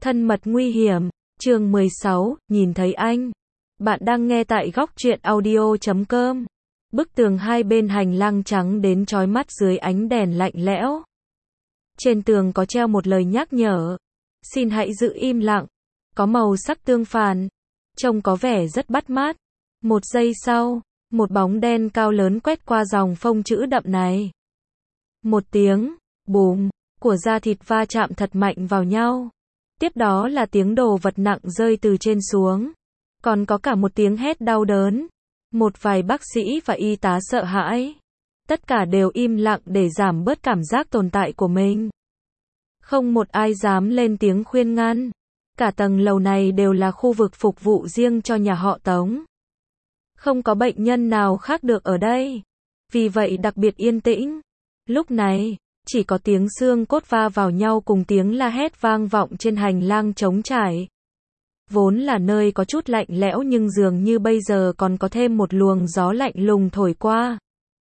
Thân mật nguy hiểm, chương 16, nhìn thấy anh. Bạn đang nghe tại góc truyện audio.com. Bức tường hai bên hành lang trắng đến chói mắt dưới ánh đèn lạnh lẽo. Trên tường có treo một lời nhắc nhở. Xin hãy giữ im lặng. Có màu sắc tương phản. Trông có vẻ rất bắt mắt. Một giây sau, một bóng đen cao lớn quét qua dòng phông chữ đậm này. Một tiếng, bùm, của da thịt va chạm thật mạnh vào nhau. Tiếp đó là tiếng đồ vật nặng rơi từ trên xuống. Còn có cả một tiếng hét đau đớn. Một vài bác sĩ và y tá sợ hãi. Tất cả đều im lặng để giảm bớt cảm giác tồn tại của mình. Không một ai dám lên tiếng khuyên ngăn. Cả tầng lầu này đều là khu vực phục vụ riêng cho nhà họ Tống. Không có bệnh nhân nào khác được ở đây. Vì vậy đặc biệt yên tĩnh. Lúc này, chỉ có tiếng xương cốt va vào nhau cùng tiếng la hét vang vọng trên hành lang trống trải. Vốn là nơi có chút lạnh lẽo nhưng dường như bây giờ còn có thêm một luồng gió lạnh lùng thổi qua.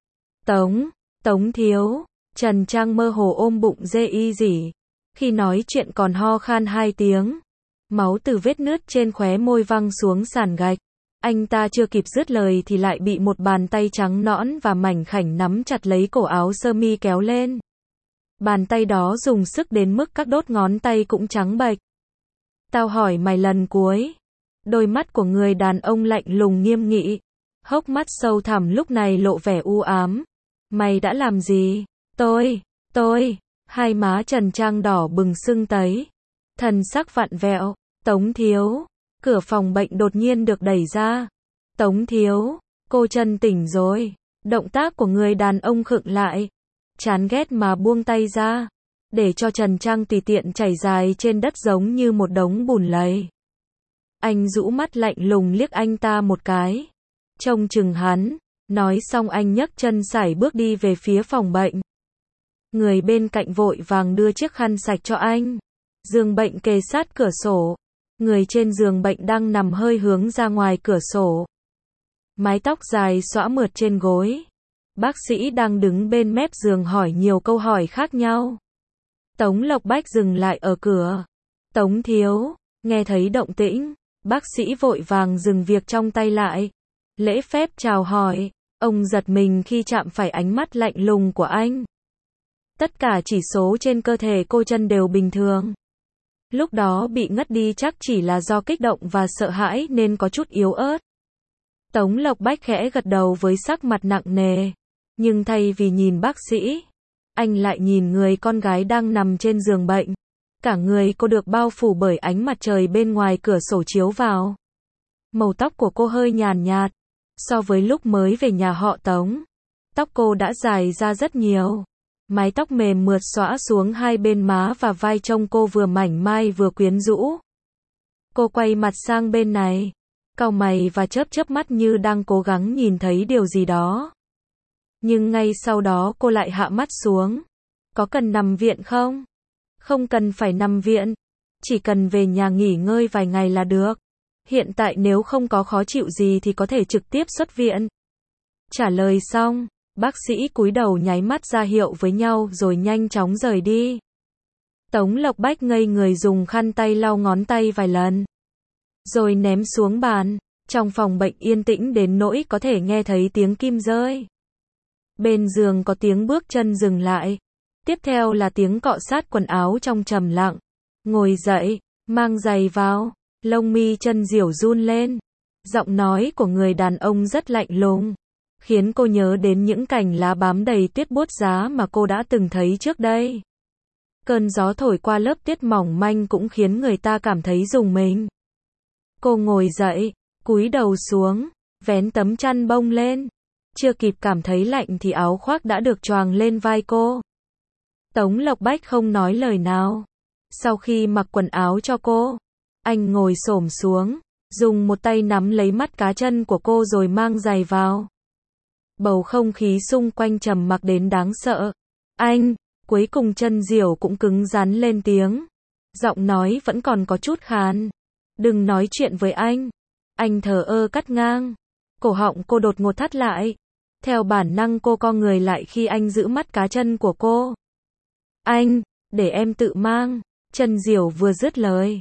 Tống thiếu, Trần Trang mơ hồ ôm bụng dê y dỉ. Khi nói chuyện còn ho khan 2 tiếng. Máu từ vết nứt trên khóe môi văng xuống sàn gạch. Anh ta chưa kịp dứt lời thì lại bị một bàn tay trắng nõn và mảnh khảnh nắm chặt lấy cổ áo sơ mi kéo lên. Bàn tay đó dùng sức đến mức các đốt ngón tay cũng trắng bệch. Tao hỏi mày lần cuối. Đôi mắt của người đàn ông lạnh lùng nghiêm nghị. Hốc mắt sâu thẳm lúc này lộ vẻ u ám. Mày đã làm gì? Tôi. Hai má Trần Trang đỏ bừng sưng tấy. Thần sắc vặn vẹo. Tống thiếu. Cửa phòng bệnh đột nhiên được đẩy ra. Tống thiếu. Cô Trần tỉnh rồi. Động tác của người đàn ông khựng lại. Chán ghét mà buông tay ra. Để cho Trần Trang tùy tiện chảy dài trên đất giống như một đống bùn lầy. Anh rũ mắt lạnh lùng liếc anh ta một cái. Trông chừng hắn. Nói xong anh nhấc chân sải bước đi về phía phòng bệnh. Người bên cạnh vội vàng đưa chiếc khăn sạch cho anh. Giường bệnh kề sát cửa sổ. Người trên giường bệnh đang nằm hơi hướng ra ngoài cửa sổ. Mái tóc dài xõa mượt trên gối. Bác sĩ đang đứng bên mép giường hỏi nhiều câu hỏi khác nhau. Tống Lộc Bách dừng lại ở cửa. Tống thiếu, nghe thấy động tĩnh, bác sĩ vội vàng dừng việc trong tay lại. Lễ phép chào hỏi, ông giật mình khi chạm phải ánh mắt lạnh lùng của anh. Tất cả chỉ số trên cơ thể cô Trân đều bình thường. Lúc đó bị ngất đi chắc chỉ là do kích động và sợ hãi nên có chút yếu ớt. Tống Lộc Bách khẽ gật đầu với sắc mặt nặng nề. Nhưng thay vì nhìn bác sĩ, anh lại nhìn người con gái đang nằm trên giường bệnh. Cả người cô được bao phủ bởi ánh mặt trời bên ngoài cửa sổ chiếu vào. Màu tóc của cô hơi nhàn nhạt. So với lúc mới về nhà họ Tống, tóc cô đã dài ra rất nhiều. Mái tóc mềm mượt xõa xuống hai bên má và vai trông cô vừa mảnh mai vừa quyến rũ. Cô quay mặt sang bên này, cau mày và chớp mắt như đang cố gắng nhìn thấy điều gì đó. Nhưng ngay sau đó cô lại hạ mắt xuống. Có cần nằm viện không? Không cần phải nằm viện. Chỉ cần về nhà nghỉ ngơi vài ngày là được. Hiện tại nếu không có khó chịu gì thì có thể trực tiếp xuất viện. Trả lời xong, bác sĩ cúi đầu nháy mắt ra hiệu với nhau rồi nhanh chóng rời đi. Tống Lộc Bách ngây người dùng khăn tay lau ngón tay vài lần. Rồi ném xuống bàn. Trong phòng bệnh yên tĩnh đến nỗi có thể nghe thấy tiếng kim rơi. Bên giường có tiếng bước chân dừng lại. Tiếp theo là tiếng cọ sát quần áo trong trầm lặng. Ngồi dậy, mang giày vào. Lông mi chân diểu run lên. Giọng nói của người đàn ông rất lạnh lùng. Khiến cô nhớ đến những cành lá bám đầy tuyết buốt giá mà cô đã từng thấy trước đây. Cơn gió thổi qua lớp tuyết mỏng manh cũng khiến người ta cảm thấy rùng mình. Cô ngồi dậy, cúi đầu xuống, vén tấm chăn bông lên. Chưa kịp cảm thấy lạnh thì áo khoác đã được choàng lên vai cô. Tống Lộc Bách không nói lời nào. Sau khi mặc quần áo cho cô, anh ngồi xổm xuống, dùng một tay nắm lấy mắt cá chân của cô rồi mang giày vào. Bầu không khí xung quanh trầm mặc đến đáng sợ. Anh, cuối cùng Chân Diểu cũng cứng rắn lên tiếng. Giọng nói vẫn còn có chút khàn. Đừng nói chuyện với anh. Anh thờ ơ cắt ngang. Cổ họng cô đột ngột thắt lại. Theo bản năng cô co người lại khi anh giữ mắt cá chân của cô. Anh, để em tự mang. Chân Diểu vừa dứt lời,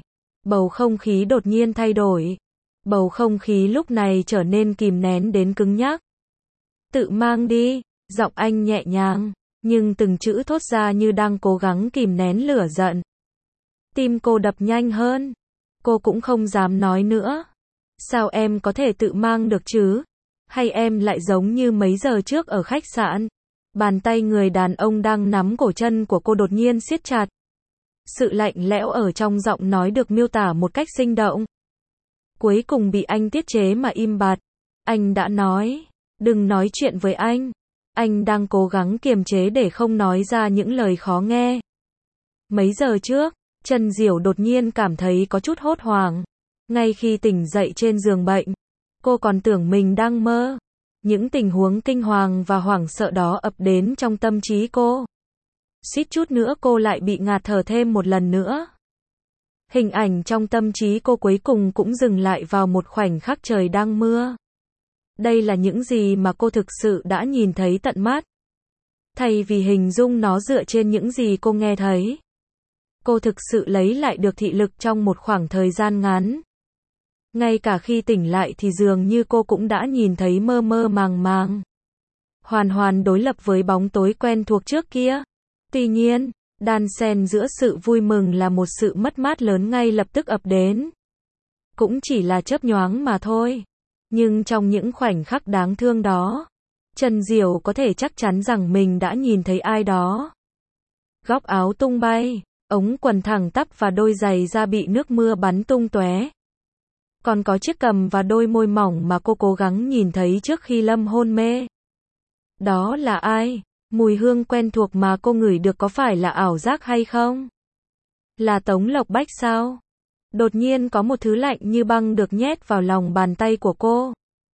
Bầu không khí đột nhiên thay đổi. Bầu không khí lúc này trở nên kìm nén đến cứng nhắc. Tự mang đi, giọng anh nhẹ nhàng, nhưng từng chữ thốt ra như đang cố gắng kìm nén lửa giận. Tim cô đập nhanh hơn. Cô cũng không dám nói nữa. Sao em có thể tự mang được chứ? Hay em lại giống như mấy giờ trước ở khách sạn? Bàn tay người đàn ông đang nắm cổ chân của cô đột nhiên siết chặt. Sự lạnh lẽo ở trong giọng nói được miêu tả một cách sinh động. Cuối cùng bị anh tiết chế mà im bặt. Anh đã nói, đừng nói chuyện với anh. Anh đang cố gắng kiềm chế để không nói ra những lời khó nghe. Mấy giờ trước, Trần Diểu đột nhiên cảm thấy có chút hốt hoảng. Ngay khi tỉnh dậy trên giường bệnh, cô còn tưởng mình đang mơ. Những tình huống kinh hoàng và hoảng sợ đó ập đến trong tâm trí cô. Suýt chút nữa cô lại bị ngạt thở thêm một lần nữa. Hình ảnh trong tâm trí cô cuối cùng cũng dừng lại vào một khoảnh khắc trời đang mưa. Đây là những gì mà cô thực sự đã nhìn thấy tận mắt. Thay vì hình dung nó dựa trên những gì cô nghe thấy, cô thực sự lấy lại được thị lực trong một khoảng thời gian ngắn. Ngay cả khi tỉnh lại thì dường như cô cũng đã nhìn thấy mơ mơ màng màng. Hoàn hoàn đối lập với bóng tối quen thuộc trước kia. Tuy nhiên, đan xen giữa sự vui mừng là một sự mất mát lớn ngay lập tức ập đến. Cũng chỉ là chớp nhoáng mà thôi. Nhưng trong những khoảnh khắc đáng thương đó, Trần Diểu có thể chắc chắn rằng mình đã nhìn thấy ai đó. Góc áo tung bay, ống quần thẳng tắp và đôi giày da bị nước mưa bắn tung tóe. Còn có chiếc cằm và đôi môi mỏng mà cô cố gắng nhìn thấy trước khi Lâm hôn mê. Đó là ai? Mùi hương quen thuộc mà cô ngửi được có phải là ảo giác hay không? Là Tống Lộc Bách sao? Đột nhiên có một thứ lạnh như băng được nhét vào lòng bàn tay của cô.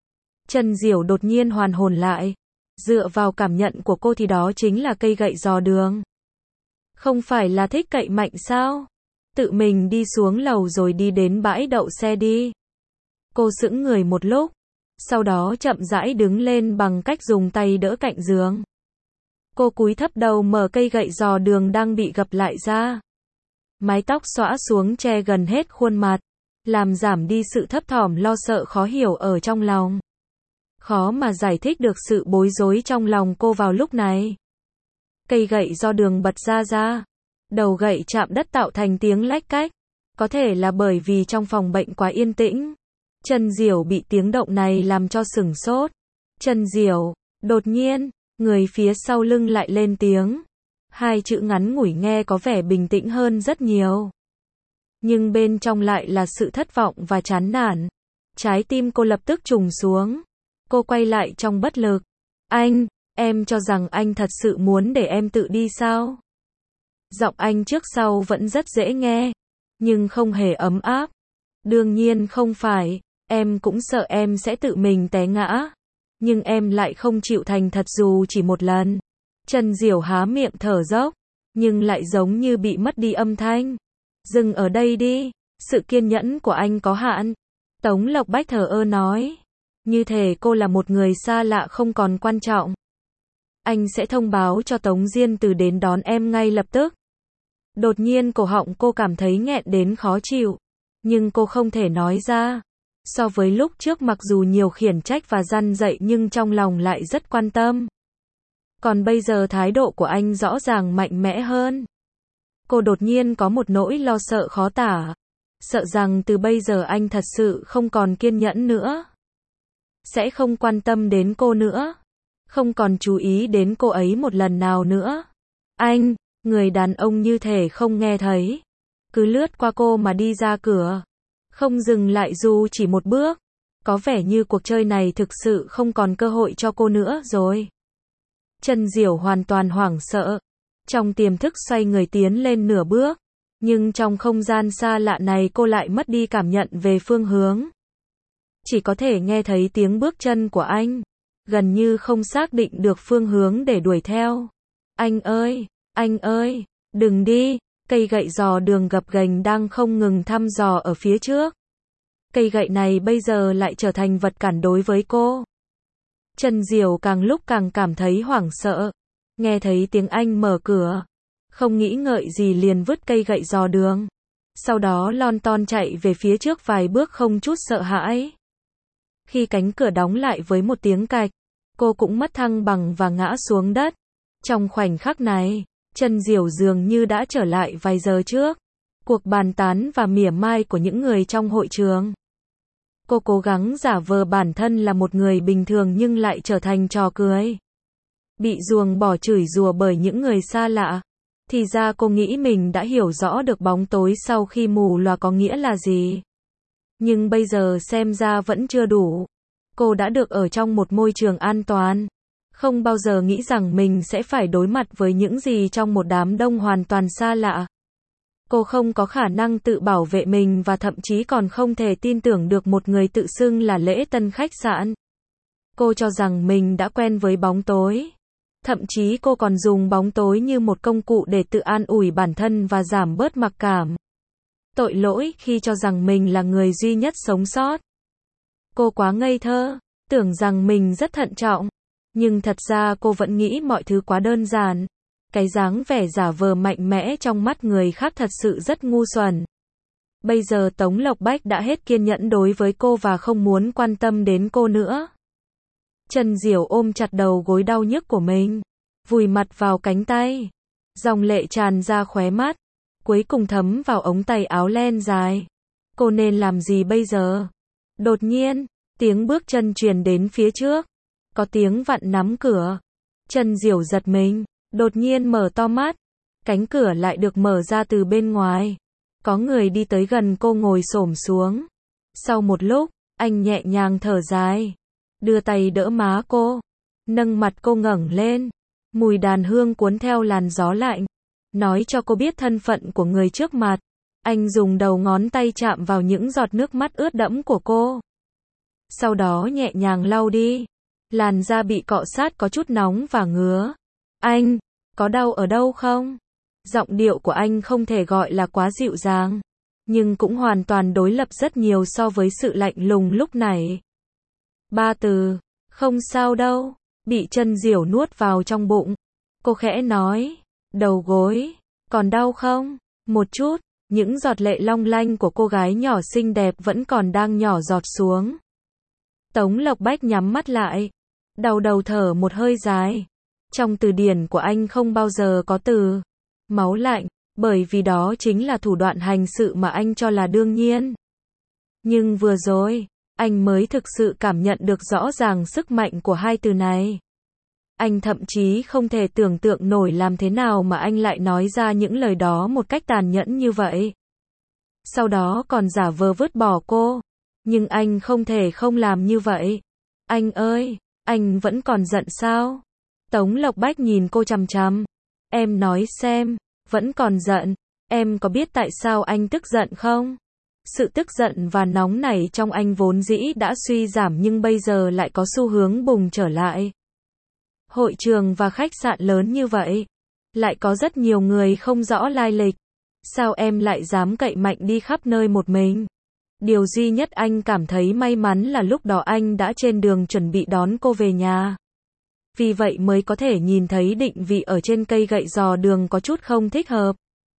Trần Diểu đột nhiên hoàn hồn lại. Dựa vào cảm nhận của cô thì đó chính là cây gậy dò đường. Không phải là thích cậy mạnh sao? Tự mình đi xuống lầu rồi đi đến bãi đậu xe đi. Cô sững người một lúc. Sau đó chậm rãi đứng lên bằng cách dùng tay đỡ cạnh giường. Cô cúi thấp đầu mở cây gậy dò đường đang bị gập lại ra. Mái tóc xõa xuống che gần hết khuôn mặt, làm giảm đi sự thấp thỏm lo sợ khó hiểu ở trong lòng. Khó mà giải thích được sự bối rối trong lòng cô vào lúc này. Cây gậy do đường bật ra. Đầu gậy chạm đất tạo thành tiếng lách cách. Có thể là bởi vì trong phòng bệnh quá yên tĩnh. Trần Diểu bị tiếng động này làm cho sửng sốt. Trần Diểu, đột nhiên, người phía sau lưng lại lên tiếng. Hai chữ ngắn ngủi nghe có vẻ bình tĩnh hơn rất nhiều. Nhưng bên trong lại là sự thất vọng và chán nản. Trái tim cô lập tức trùng xuống. Cô quay lại trong bất lực. Anh, em cho rằng anh thật sự muốn để em tự đi sao? Giọng anh trước sau vẫn rất dễ nghe, nhưng không hề ấm áp. Đương nhiên không phải, em cũng sợ em sẽ tự mình té ngã. Nhưng em lại không chịu thành thật dù chỉ một lần. Trần Diểu há miệng thở dốc, nhưng lại giống như bị mất đi âm thanh. Dừng ở đây đi, sự kiên nhẫn của anh có hạn. Tống Lộc Bách thờ ơ nói. Như thể cô là một người xa lạ không còn quan trọng. Anh sẽ thông báo cho Tống Diên Từ đến đón em ngay lập tức. Đột nhiên cổ họng cô cảm thấy nghẹn đến khó chịu. Nhưng cô không thể nói ra. So với lúc trước mặc dù nhiều khiển trách và răn dạy nhưng trong lòng lại rất quan tâm. Còn bây giờ thái độ của anh rõ ràng mạnh mẽ hơn. Cô đột nhiên có một nỗi lo sợ khó tả. Sợ rằng từ bây giờ anh thật sự không còn kiên nhẫn nữa. Sẽ không quan tâm đến cô nữa. Không còn chú ý đến cô ấy một lần nào nữa. Anh, người đàn ông như thể không nghe thấy. Cứ lướt qua cô mà đi ra cửa. Không dừng lại dù chỉ một bước. Có vẻ như cuộc chơi này thực sự không còn cơ hội cho cô nữa rồi. Trần Diểu hoàn toàn hoảng sợ. Trong tiềm thức xoay người tiến lên nửa bước. Nhưng trong không gian xa lạ này cô lại mất đi cảm nhận về phương hướng. Chỉ có thể nghe thấy tiếng bước chân của anh. Gần như không xác định được phương hướng để đuổi theo. Anh ơi, đừng đi. Cây gậy dò đường gập ghềnh đang không ngừng thăm dò ở phía trước. Cây gậy này bây giờ lại trở thành vật cản đối với cô. Trần Diểu càng lúc càng cảm thấy hoảng sợ. Nghe thấy tiếng anh mở cửa. Không nghĩ ngợi gì liền vứt cây gậy dò đường. Sau đó lon ton chạy về phía trước vài bước không chút sợ hãi. Khi cánh cửa đóng lại với một tiếng cạch, cô cũng mất thăng bằng và ngã xuống đất. Trong khoảnh khắc này, Chân Diểu dường như đã trở lại vài giờ trước. Cuộc bàn tán và mỉa mai của những người trong hội trường. Cô cố gắng giả vờ bản thân là một người bình thường nhưng lại trở thành trò cười. Bị ruồng bỏ chửi rủa bởi những người xa lạ. Thì ra cô nghĩ mình đã hiểu rõ được bóng tối sau khi mù lòa có nghĩa là gì. Nhưng bây giờ xem ra vẫn chưa đủ. Cô đã được ở trong một môi trường an toàn. Không bao giờ nghĩ rằng mình sẽ phải đối mặt với những gì trong một đám đông hoàn toàn xa lạ. Cô không có khả năng tự bảo vệ mình và thậm chí còn không thể tin tưởng được một người tự xưng là lễ tân khách sạn. Cô cho rằng mình đã quen với bóng tối. Thậm chí cô còn dùng bóng tối như một công cụ để tự an ủi bản thân và giảm bớt mặc cảm. Tội lỗi khi cho rằng mình là người duy nhất sống sót. Cô quá ngây thơ, tưởng rằng mình rất thận trọng. Nhưng thật ra cô vẫn nghĩ mọi thứ quá đơn giản. Cái dáng vẻ giả vờ mạnh mẽ trong mắt người khác thật sự rất ngu xuẩn. Bây giờ Tống Lộc Bách đã hết kiên nhẫn đối với cô và không muốn quan tâm đến cô nữa. Chân Diểu ôm chặt đầu gối đau nhức của mình, vùi mặt vào cánh tay. Dòng lệ tràn ra khóe mắt, cuối cùng thấm vào ống tay áo len dài. Cô nên làm gì bây giờ? Đột nhiên, tiếng bước chân truyền đến phía trước. Có tiếng vặn nắm cửa. Chân Diểu giật mình, đột nhiên mở to mắt. Cánh cửa lại được mở ra từ bên ngoài. Có người đi tới gần cô ngồi xổm xuống. Sau một lúc, anh nhẹ nhàng thở dài, đưa tay đỡ má cô, nâng mặt cô ngẩng lên. Mùi đàn hương cuốn theo làn gió lạnh, nói cho cô biết thân phận của người trước mặt. Anh dùng đầu ngón tay chạm vào những giọt nước mắt ướt đẫm của cô. Sau đó nhẹ nhàng lau đi. Làn da bị cọ sát có chút nóng và ngứa. Anh, có đau ở đâu không? Giọng điệu của anh không thể gọi là quá dịu dàng, nhưng cũng hoàn toàn đối lập rất nhiều so với sự lạnh lùng lúc này. 3 từ, không sao đâu, bị Chân Diểu nuốt vào trong bụng. Cô khẽ nói, đầu gối, còn đau không? Một chút, những giọt lệ long lanh của cô gái nhỏ xinh đẹp vẫn còn đang nhỏ giọt xuống. Tống Lộc Bách nhắm mắt lại, đau đầu thở một hơi dài. Trong từ điển của anh không bao giờ có từ máu lạnh, bởi vì đó chính là thủ đoạn hành sự mà anh cho là đương nhiên. Nhưng vừa rồi, anh mới thực sự cảm nhận được rõ ràng sức mạnh của hai từ này. Anh thậm chí không thể tưởng tượng nổi làm thế nào mà anh lại nói ra những lời đó một cách tàn nhẫn như vậy. Sau đó còn giả vờ vứt bỏ cô. Nhưng anh không thể không làm như vậy. Anh ơi, anh vẫn còn giận sao? Tống Lộc Bách nhìn cô chằm chằm. Em nói xem, vẫn còn giận. Em có biết tại sao anh tức giận không? Sự tức giận và nóng nảy trong anh vốn dĩ đã suy giảm nhưng bây giờ lại có xu hướng bùng trở lại. Hội trường và khách sạn lớn như vậy, lại có rất nhiều người không rõ lai lịch. Sao em lại dám cậy mạnh đi khắp nơi một mình? Điều duy nhất anh cảm thấy may mắn là lúc đó anh đã trên đường chuẩn bị đón cô về nhà. Vì vậy mới có thể nhìn thấy định vị ở trên cây gậy dò đường có chút không thích hợp.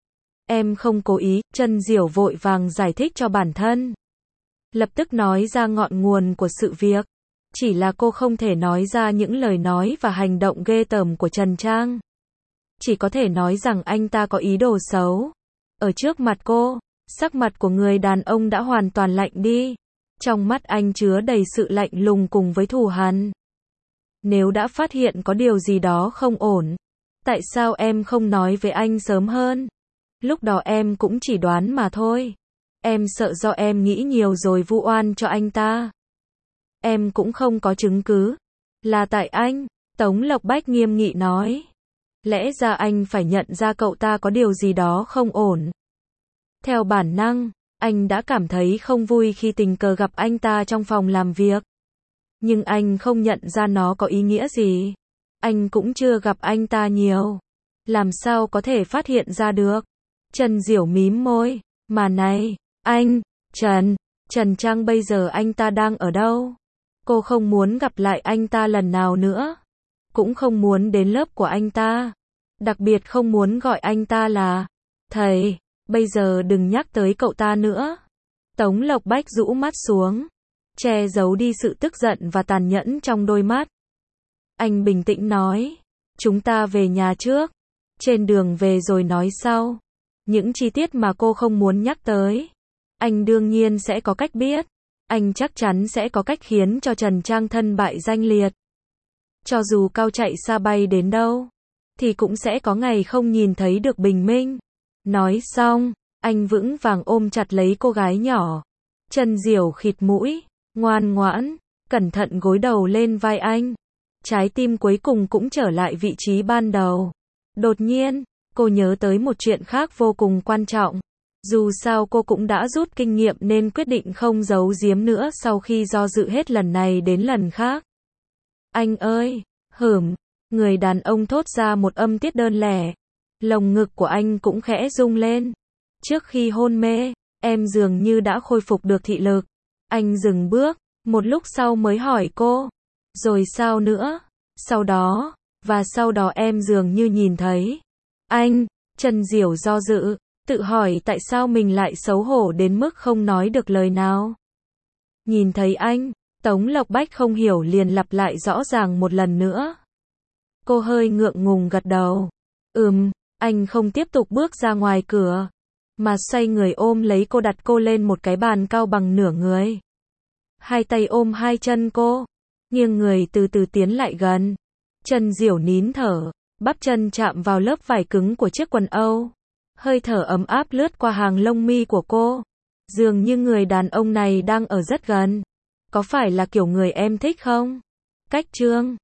Em không cố ý, Chân Diểu vội vàng giải thích cho bản thân. Lập tức nói ra ngọn nguồn của sự việc. Chỉ là cô không thể nói ra những lời nói và hành động ghê tởm của Trần Trang. Chỉ có thể nói rằng anh ta có ý đồ xấu. Ở trước mặt cô, sắc mặt của người đàn ông đã hoàn toàn lạnh đi. Trong mắt anh chứa đầy sự lạnh lùng cùng với thù hằn. Nếu đã phát hiện có điều gì đó không ổn, tại sao em không nói với anh sớm hơn? Lúc đó em cũng chỉ đoán mà thôi. Em sợ do em nghĩ nhiều rồi vu oan cho anh ta. Em cũng không có chứng cứ. Là tại anh, Tống Lộc Bách nghiêm nghị nói. Lẽ ra anh phải nhận ra cậu ta có điều gì đó không ổn. Theo bản năng, anh đã cảm thấy không vui khi tình cờ gặp anh ta trong phòng làm việc. Nhưng anh không nhận ra nó có ý nghĩa gì. Anh cũng chưa gặp anh ta nhiều. Làm sao có thể phát hiện ra được? Chân Diểu mím môi. Mà này, anh, Trần Trang bây giờ anh ta đang ở đâu? Cô không muốn gặp lại anh ta lần nào nữa. Cũng không muốn đến lớp của anh ta. Đặc biệt không muốn gọi anh ta là thầy. Bây giờ đừng nhắc tới cậu ta nữa. Tống Lộc Bách rũ mắt xuống, che giấu đi sự tức giận và tàn nhẫn trong đôi mắt. Anh bình tĩnh nói, chúng ta về nhà trước, trên đường về rồi nói sau. Những chi tiết mà cô không muốn nhắc tới, anh đương nhiên sẽ có cách biết. Anh chắc chắn sẽ có cách khiến cho Trần Trang thân bại danh liệt. Cho dù cao chạy xa bay đến đâu, thì cũng sẽ có ngày không nhìn thấy được bình minh. Nói xong, anh vững vàng ôm chặt lấy cô gái nhỏ. Trần Diểu khịt mũi, ngoan ngoãn, cẩn thận gối đầu lên vai anh. Trái tim cuối cùng cũng trở lại vị trí ban đầu. Đột nhiên, cô nhớ tới một chuyện khác vô cùng quan trọng. Dù sao cô cũng đã rút kinh nghiệm nên quyết định không giấu giếm nữa sau khi do dự hết lần này đến lần khác. Anh ơi, người đàn ông thốt ra một âm tiết đơn lẻ. Lồng ngực của anh cũng khẽ rung lên. Trước khi hôn mê, em dường như đã khôi phục được thị lực. Anh dừng bước, một lúc sau mới hỏi cô. Rồi sao nữa? Sau đó em dường như nhìn thấy. Anh, Trần Diểu do dự, tự hỏi tại sao mình lại xấu hổ đến mức không nói được lời nào. Nhìn thấy anh, Tống Lộc Bách không hiểu liền lặp lại rõ ràng một lần nữa. Cô hơi ngượng ngùng gật đầu. Anh không tiếp tục bước ra ngoài cửa, mà xoay người ôm lấy cô, đặt cô lên một cái bàn cao bằng nửa người. Hai tay ôm hai chân cô, nghiêng người từ từ tiến lại gần. Trần Diểu nín thở, bắp chân chạm vào lớp vải cứng của chiếc quần âu. Hơi thở ấm áp lướt qua hàng lông mi của cô. Dường như người đàn ông này đang ở rất gần. Có phải là kiểu người em thích không? Cách chương